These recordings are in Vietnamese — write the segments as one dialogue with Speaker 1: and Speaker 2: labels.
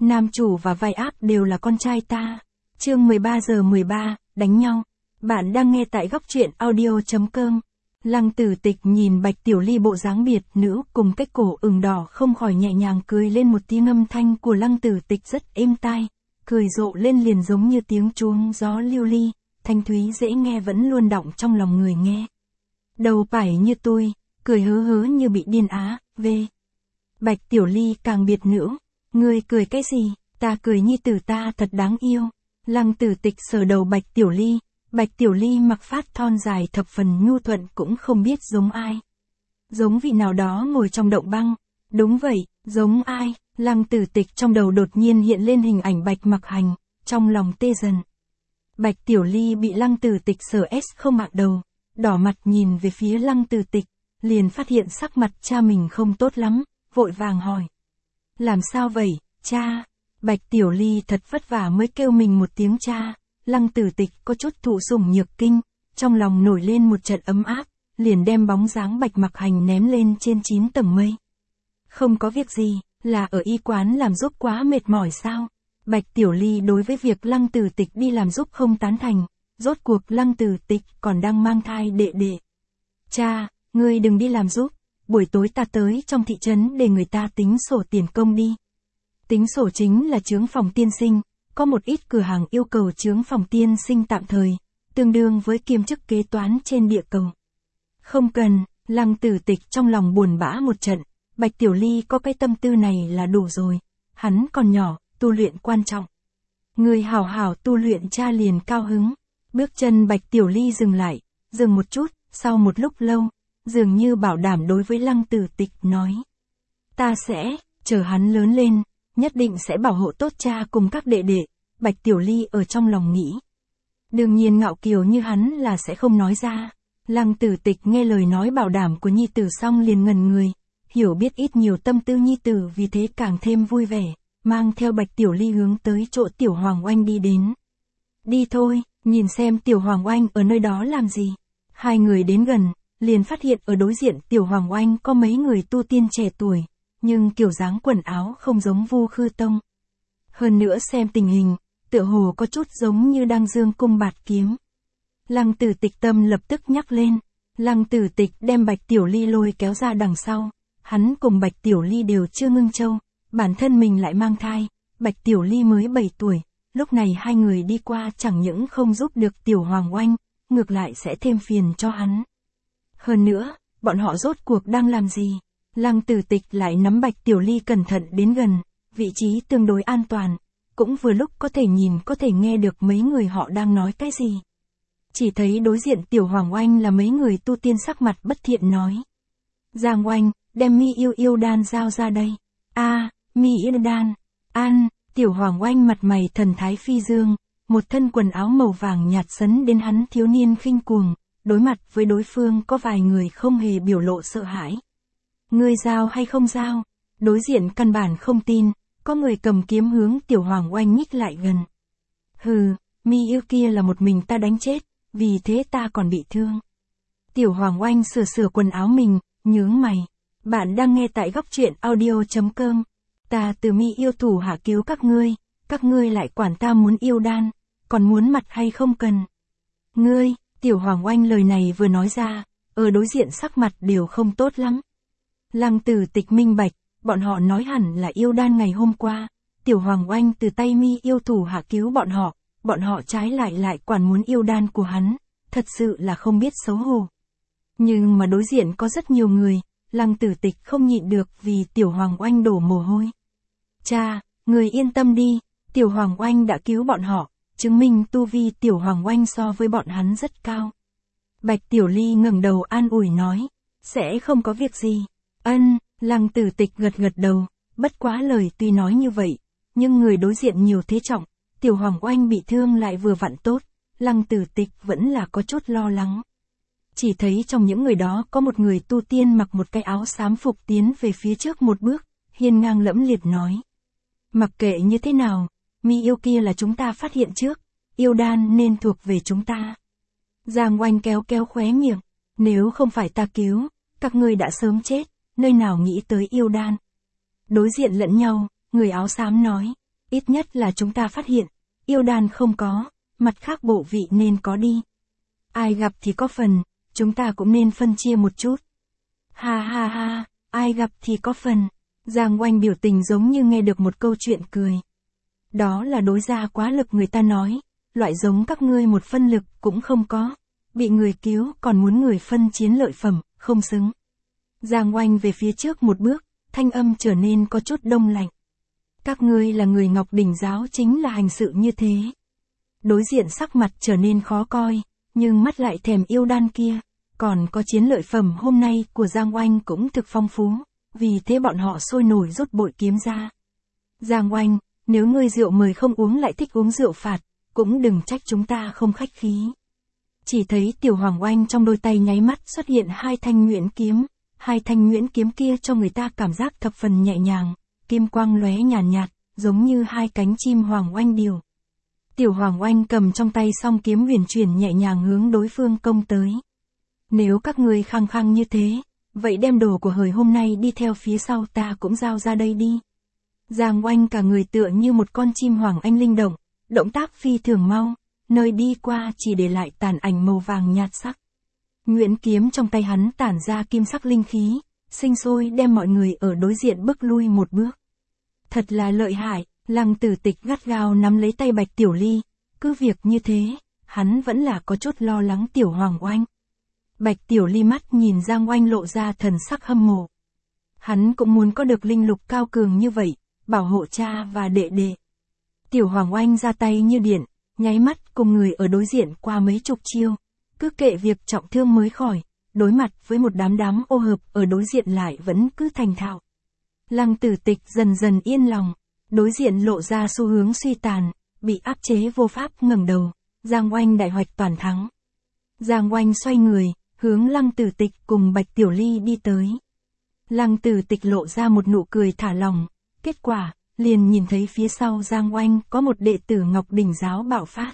Speaker 1: nam chủ và vai ác đều là con trai ta. Chương 13:13, đánh nhau. Bạn đang nghe tại góc truyện audio.com. Lăng Tử Tịch nhìn Bạch Tiểu Ly bộ dáng biệt nữ cùng cái cổ ửng đỏ không khỏi nhẹ nhàng cười lên một tiếng, âm thanh của Lăng Tử Tịch rất êm tai, cười rộ lên liền giống như tiếng chuông gió lưu ly, thanh thúy dễ nghe vẫn luôn đọng trong lòng người nghe. Đầu pải như tôi, cười hớ hớ như bị điên á, về. Bạch Tiểu Ly càng biệt nữ, ngươi cười cái gì, ta cười nhi tử ta thật đáng yêu. Lăng Tử Tịch sờ đầu Bạch Tiểu Ly. Bạch Tiểu Ly mặc phát thon dài thập phần nhu thuận, cũng không biết giống ai. Giống vị nào đó ngồi trong động băng. Đúng vậy, giống ai? Lăng Tử Tịch trong đầu đột nhiên hiện lên hình ảnh Bạch Mặc Hành, trong lòng tê dần. Bạch Tiểu Ly bị Lăng Tử Tịch sờ không mạc đầu, đỏ mặt nhìn về phía Lăng Tử Tịch, liền phát hiện sắc mặt cha mình không tốt lắm, vội vàng hỏi. Làm sao vậy, cha? Bạch Tiểu Ly thật vất vả mới kêu mình một tiếng cha. Lăng Tử Tịch có chút thụ sủng nhược kinh, trong lòng nổi lên một trận ấm áp, liền đem bóng dáng Bạch Mặc Hành ném lên trên 9 tầng mây. Không có việc gì, là ở y quán làm giúp quá mệt mỏi sao? Bạch Tiểu Ly đối với việc Lăng Tử Tịch đi làm giúp không tán thành, rốt cuộc Lăng Tử Tịch còn đang mang thai đệ đệ. Cha, ngươi đừng đi làm giúp, buổi tối ta tới trong thị trấn để người ta tính sổ tiền công đi. Tính sổ chính là chướng phòng tiên sinh. Có một ít cửa hàng yêu cầu chướng phòng tiên sinh tạm thời, tương đương với kiêm chức kế toán trên địa cầu. Không cần, Lăng Tử Tịch trong lòng buồn bã một trận, Bạch Tiểu Ly có cái tâm tư này là đủ rồi, hắn còn nhỏ, tu luyện quan trọng. Người hảo hảo tu luyện, cha liền cao hứng. Bước chân Bạch Tiểu Ly dừng lại, dừng một chút, sau một lúc lâu, dường như bảo đảm đối với Lăng Tử Tịch nói. Ta sẽ, chờ hắn lớn lên, nhất định sẽ bảo hộ tốt cha cùng các đệ đệ. Bạch Tiểu Ly ở trong lòng nghĩ. Đương nhiên ngạo kiều như hắn là sẽ không nói ra. Lăng Tử Tịch nghe lời nói bảo đảm của nhi tử xong liền ngẩn người, hiểu biết ít nhiều tâm tư nhi tử, vì thế càng thêm vui vẻ, mang theo Bạch Tiểu Ly hướng tới chỗ Tiểu Hoàng Oanh đi đến. Đi thôi, nhìn xem Tiểu Hoàng Oanh ở nơi đó làm gì. Hai người đến gần, liền phát hiện ở đối diện Tiểu Hoàng Oanh có mấy người tu tiên trẻ tuổi, nhưng kiểu dáng quần áo không giống Vu Khư Tông. Hơn nữa xem tình hình, tựa hồ có chút giống như đang dương cung bạt kiếm. Lăng Tử Tịch tâm lập tức nhắc lên. Lăng Tử Tịch đem Bạch Tiểu Ly lôi kéo ra đằng sau. Hắn cùng Bạch Tiểu Ly đều chưa ngưng châu, bản thân mình lại mang thai. Bạch Tiểu Ly mới 7 tuổi, lúc này hai người đi qua chẳng những không giúp được Tiểu Hoàng Oanh, ngược lại sẽ thêm phiền cho hắn. Hơn nữa, bọn họ rốt cuộc đang làm gì? Lăng Tử Tịch lại nắm Bạch Tiểu Ly cẩn thận đến gần, vị trí tương đối an toàn, cũng vừa lúc có thể nhìn có thể nghe được mấy người họ đang nói cái gì. Chỉ thấy đối diện Tiểu Hoàng Oanh là mấy người tu tiên sắc mặt bất thiện nói. Giang Oanh, đem mi yêu đan giao ra đây. Mi yêu đan, Tiểu Hoàng Oanh mặt mày thần thái phi dương, một thân quần áo màu vàng nhạt sấn đến hắn thiếu niên khinh cuồng, đối mặt với đối phương có vài người không hề biểu lộ sợ hãi. Ngươi giao hay không giao? Đối diện căn bản không tin, có người cầm kiếm hướng Tiểu Hoàng Oanh nhích lại gần. Hừ, mi yêu kia là một mình ta đánh chết, vì thế ta còn bị thương. Tiểu Hoàng Oanh sửa quần áo mình, nhướng mày. Bạn đang nghe tại góc truyện audio.com. Ta từ mi yêu thủ hạ cứu các ngươi lại quản ta muốn yêu đan, còn muốn mặt hay không cần. Ngươi, Tiểu Hoàng Oanh lời này vừa nói ra, ở đối diện sắc mặt đều không tốt lắm. Lăng Tử Tịch minh bạch, bọn họ nói hẳn là yêu đan ngày hôm qua, Tiểu Hoàng Oanh từ tay mi yêu thủ hạ cứu bọn họ trái lại quản muốn yêu đan của hắn, thật sự là không biết xấu hổ. Nhưng mà đối diện có rất nhiều người, Lăng Tử Tịch không nhịn được vì Tiểu Hoàng Oanh đổ mồ hôi. Cha, người yên tâm đi, Tiểu Hoàng Oanh đã cứu bọn họ, chứng minh tu vi Tiểu Hoàng Oanh so với bọn hắn rất cao. Bạch Tiểu Ly ngẩng đầu an ủi nói, sẽ không có việc gì. Lăng Tử Tịch gật đầu, bất quá lời tuy nói như vậy, nhưng người đối diện nhiều thế trọng, Tiểu Hoàng Oanh bị thương lại vừa vặn tốt, Lăng Tử Tịch vẫn là có chút lo lắng. Chỉ thấy trong những người đó có một người tu tiên mặc một cái áo xám phục tiến về phía trước một bước, hiên ngang lẫm liệt nói. Mặc kệ như thế nào, mi yêu kia là chúng ta phát hiện trước, yêu đan nên thuộc về chúng ta. Giang Oanh kéo khóe miệng, nếu không phải ta cứu, các ngươi đã sớm chết, nơi nào nghĩ tới yêu đan. Đối diện lẫn nhau, người áo xám nói, Ít nhất là chúng ta phát hiện, yêu đan không có, mặt khác bộ vị nên có đi. Ai gặp thì có phần, chúng ta cũng nên phân chia một chút. Ha ha ha, ai gặp thì có phần. Giang Oanh biểu tình giống như nghe được một câu chuyện cười. Đó là đối gia quá lực người ta nói, loại giống các ngươi một phân lực cũng không có. Bị người cứu còn muốn người phân chiến lợi phẩm, không xứng. Giang Oanh về phía trước một bước, thanh âm trở nên có chút đông lạnh. Các ngươi là người Ngọc Đỉnh giáo chính là hành sự như thế. Đối diện sắc mặt trở nên khó coi, nhưng mắt lại thèm yêu đan kia. Còn có chiến lợi phẩm hôm nay của Giang Oanh cũng thực phong phú, vì thế bọn họ sôi nổi rút bội kiếm ra. Giang Oanh, nếu ngươi rượu mời không uống lại thích uống rượu phạt, cũng đừng trách chúng ta không khách khí. Chỉ thấy Tiểu Hoàng Oanh trong đôi tay nháy mắt xuất hiện hai thanh nhuyễn kiếm. Hai thanh nhuyễn kiếm kia cho người ta cảm giác thập phần nhẹ nhàng, kim quang lóe nhàn nhạt, giống như hai cánh chim hoàng oanh điểu. Tiểu Hoàng Oanh cầm trong tay song kiếm huyền chuyển nhẹ nhàng hướng đối phương công tới. Nếu các ngươi khăng khăng như thế, vậy đem đồ của hời hôm nay đi theo phía sau ta cũng giao ra đây đi. Giang Oanh cả người tựa như một con chim hoàng anh linh động, động tác phi thường mau, nơi đi qua chỉ để lại tàn ảnh màu vàng nhạt sắc. Nhuyễn kiếm trong tay hắn tản ra kim sắc linh khí, sinh sôi đem mọi người ở đối diện bước lui một bước. Thật là lợi hại, Lăng Tử Tịch gắt gao nắm lấy tay Bạch Tiểu Ly, cứ việc như thế, hắn vẫn là có chút lo lắng Tiểu Hoàng Oanh. Bạch Tiểu Ly mắt nhìn Giang Oanh lộ ra thần sắc hâm mộ. Hắn cũng muốn có được linh lục cao cường như vậy, bảo hộ cha và đệ đệ. Tiểu Hoàng Oanh ra tay như điện, nháy mắt cùng người ở đối diện qua mấy chục chiêu. Cứ kệ việc trọng thương mới khỏi, đối mặt với một đám ô hợp ở đối diện lại vẫn cứ thành thạo. Lăng Tử Tịch dần dần yên lòng, đối diện lộ ra xu hướng suy tàn, bị áp chế vô pháp ngẩng đầu, Giang Oanh đại hoạch toàn thắng. Giang Oanh xoay người, hướng Lăng Tử Tịch cùng Bạch Tiểu Ly đi tới. Lăng Tử Tịch lộ ra một nụ cười thả lỏng, kết quả, liền nhìn thấy phía sau Giang Oanh có một đệ tử Ngọc Đỉnh giáo bạo phát.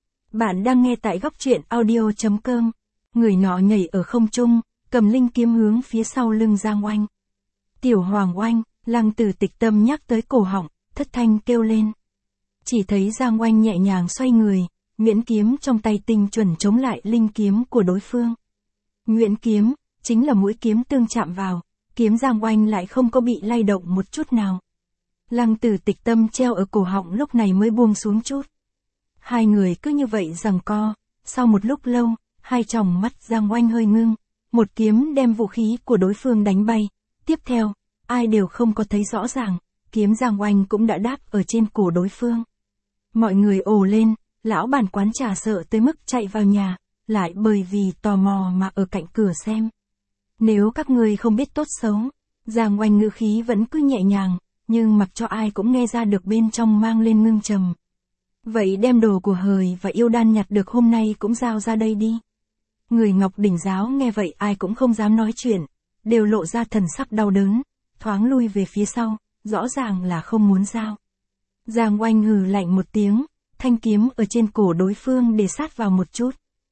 Speaker 1: Bạn đang nghe tại góc truyện audio.com, người nọ nhảy ở không trung, cầm linh kiếm hướng phía sau lưng Giang Oanh. Tiểu Hoàng Oanh, Lăng Tử Tịch tâm nhắc tới cổ họng, thất thanh kêu lên. Chỉ thấy Giang Oanh nhẹ nhàng xoay người, nhuyễn kiếm trong tay tinh chuẩn chống lại linh kiếm của đối phương. Nhuyễn kiếm, chính là mũi kiếm tương chạm vào, kiếm Giang Oanh lại không có bị lay động một chút nào. Lăng Tử Tịch tâm treo ở cổ họng lúc này mới buông xuống chút. Hai người cứ như vậy giằng co, sau một lúc lâu, hai tròng mắt Giang Oanh hơi ngưng, một kiếm đem vũ khí của đối phương đánh bay. Tiếp theo, ai đều không có thấy rõ ràng, kiếm Giang Oanh cũng đã đáp ở trên cổ đối phương. Mọi người ồ lên, lão bản quán trà sợ tới mức chạy vào nhà, lại bởi vì tò mò mà ở cạnh cửa xem. Nếu các ngươi không biết tốt xấu, Giang Oanh ngữ khí vẫn cứ nhẹ nhàng, nhưng mặc cho ai cũng nghe ra được bên trong mang lên ngưng trầm. Vậy đem đồ của hời và yêu đan nhặt được hôm nay cũng giao ra đây đi. Người Ngọc Đỉnh giáo nghe vậy ai cũng không dám nói chuyện, đều lộ ra thần sắc đau đớn, thoáng lui về phía sau, rõ ràng là không muốn giao. Giang Oanh hừ lạnh một tiếng, thanh kiếm ở trên cổ đối phương để sát vào một chút.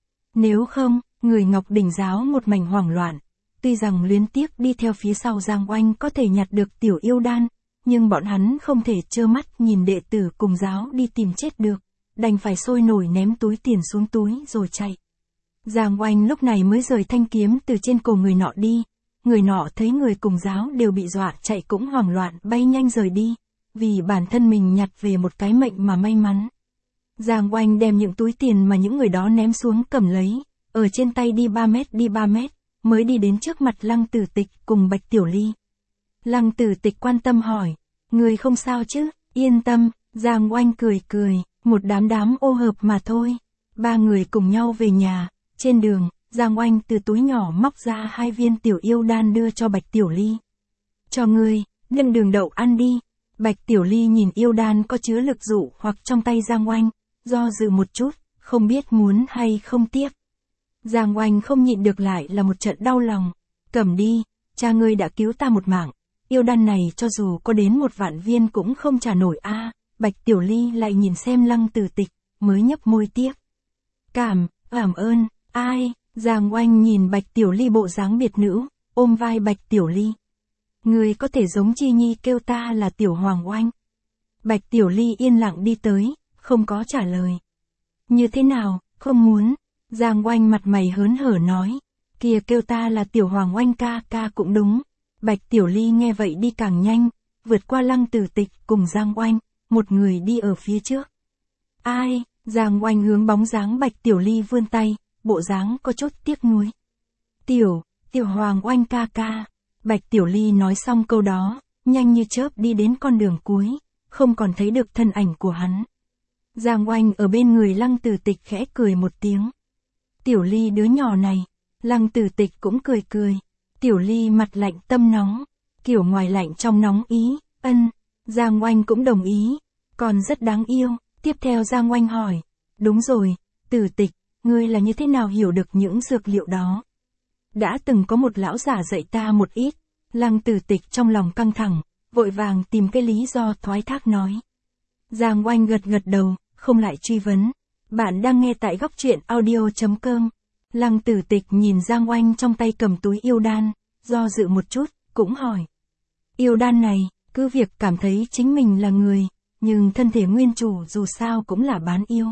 Speaker 1: Nếu không, người Ngọc Đỉnh giáo một mảnh hoảng loạn, tuy rằng luyến tiếc đi theo phía sau Giang Oanh có thể nhặt được tiểu yêu đan, nhưng bọn hắn không thể trơ mắt nhìn đệ tử cùng giáo đi tìm chết được, đành phải sôi nổi ném túi tiền xuống túi rồi chạy. Giang Oanh lúc này mới rời thanh kiếm từ trên cổ người nọ đi, người nọ thấy người cùng giáo đều bị dọa chạy cũng hoảng loạn bay nhanh rời đi, vì bản thân mình nhặt về một cái mệnh mà may mắn. Giang Oanh đem những túi tiền mà những người đó ném xuống cầm lấy, ở trên tay đi 3 mét, mới đi đến trước mặt Lăng Tử Tịch cùng Bạch Tiểu Ly. Lăng Tử Tịch quan tâm hỏi, người không sao chứ, yên tâm, Giang Oanh cười cười, một đám ô hợp mà thôi. Ba người cùng nhau về nhà, trên đường, Giang Oanh từ túi nhỏ móc ra 2 viên tiểu yêu đan đưa cho Bạch Tiểu Ly. Cho ngươi, nhân đường đậu ăn đi. Bạch Tiểu Ly nhìn yêu đan có chứa lực dụ hoặc trong tay Giang Oanh, do dự một chút, không biết muốn hay không tiếp. Giang Oanh không nhịn được lại là một trận đau lòng, cầm đi, cha ngươi đã cứu ta một mạng. Yêu đan này cho dù có đến 1 vạn viên cũng không trả nổi a. Bạch Tiểu Ly lại nhìn xem Lăng Tử Tịch, mới nhấp môi tiếp. Cảm ơn, ai? Giang Oanh nhìn Bạch Tiểu Ly bộ dáng biệt nữ, ôm vai Bạch Tiểu Ly. Người có thể giống Chi Nhi kêu ta là Tiểu Hoàng Oanh. Bạch Tiểu Ly yên lặng đi tới, không có trả lời. Như thế nào, không muốn? Giang Oanh mặt mày hớn hở nói. Kia kêu ta là Tiểu Hoàng Oanh ca ca cũng đúng. Bạch Tiểu Ly nghe vậy đi càng nhanh, vượt qua Lăng Tử Tịch cùng Giang Oanh, một người đi ở phía trước. Ai? Giang Oanh hướng bóng dáng Bạch Tiểu Ly vươn tay, bộ dáng có chút tiếc nuối. Tiểu Hoàng Oanh ca ca. Bạch Tiểu Ly nói xong câu đó, nhanh như chớp đi đến con đường cuối, không còn thấy được thân ảnh của hắn. Giang Oanh ở bên người Lăng Tử Tịch khẽ cười một tiếng. Tiểu Ly đứa nhỏ này. Lăng Tử Tịch cũng cười cười. Tiểu Ly mặt lạnh tâm nóng, kiểu ngoài lạnh trong nóng ý, ân. Giang Oanh cũng đồng ý, còn rất đáng yêu. Tiếp theo Giang Oanh hỏi, đúng rồi, Tử Tịch, ngươi là như thế nào hiểu được những dược liệu đó? Đã từng có một lão giả dạy ta một ít. Lăng Tử Tịch trong lòng căng thẳng, vội vàng tìm cái lý do thoái thác nói. Giang Oanh gật gật đầu, không lại truy vấn. Bạn đang nghe tại góc truyện audio.com. Lăng Tử Tịch nhìn Giang Oanh trong tay cầm túi yêu đan, do dự một chút, cũng hỏi. Yêu đan này, cứ việc cảm thấy chính mình là người, nhưng thân thể nguyên chủ dù sao cũng là bán yêu.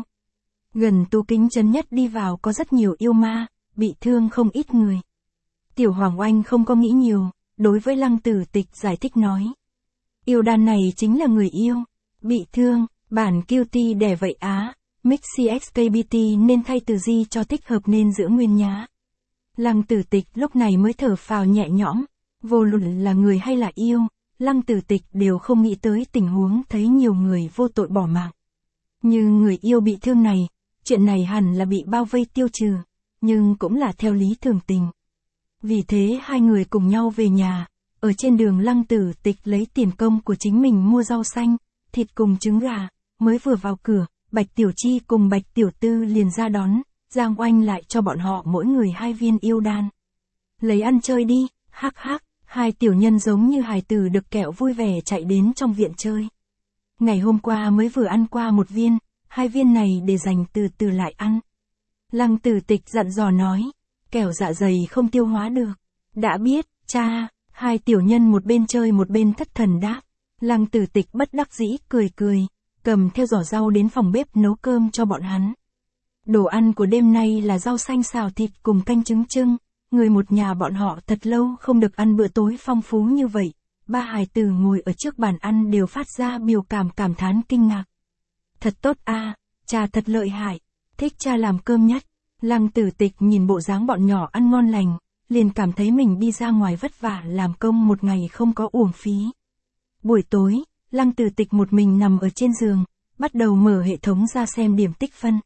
Speaker 1: Gần tu kính trấn nhất đi vào có rất nhiều yêu ma, bị thương không ít người. Tiểu Hoàng Oanh không có nghĩ nhiều, đối với Lăng Tử Tịch giải thích nói. Yêu đan này chính là người yêu, bị thương, bản Cutie đẻ vậy á. Mixi XKBT nên thay từ di cho thích hợp nên giữ nguyên nhá. Lăng Tử Tịch lúc này mới thở phào nhẹ nhõm, vô luận là người hay là yêu, Lăng Tử Tịch đều không nghĩ tới tình huống thấy nhiều người vô tội bỏ mạng. Như người yêu bị thương này, chuyện này hẳn là bị bao vây tiêu trừ, nhưng cũng là theo lý thường tình. Vì thế hai người cùng nhau về nhà, ở trên đường Lăng Tử Tịch lấy tiền công của chính mình mua rau xanh, thịt cùng trứng gà, mới vừa vào cửa. Bạch Tiểu Chi cùng Bạch Tiểu Tư liền ra đón, Giang Oanh lại cho bọn họ mỗi người 2 viên yêu đan. Lấy ăn chơi đi, hắc hắc, hai tiểu nhân giống như hài tử được kẹo vui vẻ chạy đến trong viện chơi. Ngày hôm qua mới vừa ăn qua 1 viên, 2 viên này để dành từ từ lại ăn. Lăng Tử Tịch dặn dò nói, kẻo dạ dày không tiêu hóa được. Đã biết, cha, hai tiểu nhân một bên chơi một bên thất thần đáp. Lăng Tử Tịch bất đắc dĩ cười cười, cầm theo giỏ rau đến phòng bếp nấu cơm cho bọn hắn. Đồ ăn của đêm nay là rau xanh xào thịt cùng canh trứng trưng, người một nhà bọn họ thật lâu không được ăn bữa tối phong phú như vậy. Ba hài tử ngồi ở trước bàn ăn đều phát ra biểu cảm thán kinh ngạc. Thật tốt a, cha thật lợi hại, thích cha làm cơm nhất. Lăng Tử Tịch nhìn bộ dáng bọn nhỏ ăn ngon lành, liền cảm thấy mình đi ra ngoài vất vả làm công một ngày không có uổng phí. Buổi tối, Lăng Tử Tịch một mình nằm ở trên giường, bắt đầu mở hệ thống ra xem điểm tích phân.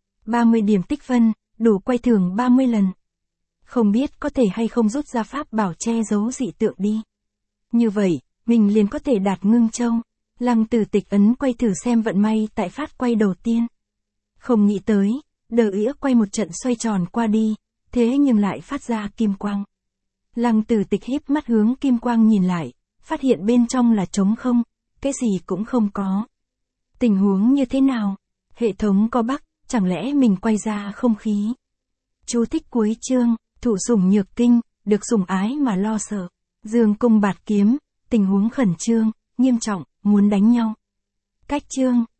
Speaker 1: 30 điểm tích phân, đủ quay thưởng 30 lần. Không biết có thể hay không rút ra pháp bảo che giấu dị tượng đi. Như vậy, mình liền có thể đạt ngưng châu. Lăng Tử Tịch ấn quay thử xem vận may tại phát quay đầu tiên. Không nghĩ tới, đờ ĩa quay một trận xoay tròn qua đi, thế nhưng lại phát ra kim quang. Lăng Tử Tịch híp mắt hướng kim quang nhìn lại, phát hiện bên trong là trống không, cái gì cũng không có. Tình huống như thế nào? Hệ thống có bug, chẳng lẽ mình quay ra không khí? Chú thích cuối chương, thụ sủng nhược kinh, được sủng ái mà lo sợ. Dương cung bạt kiếm, tình huống khẩn trương, nghiêm trọng, muốn đánh nhau. Cách chương.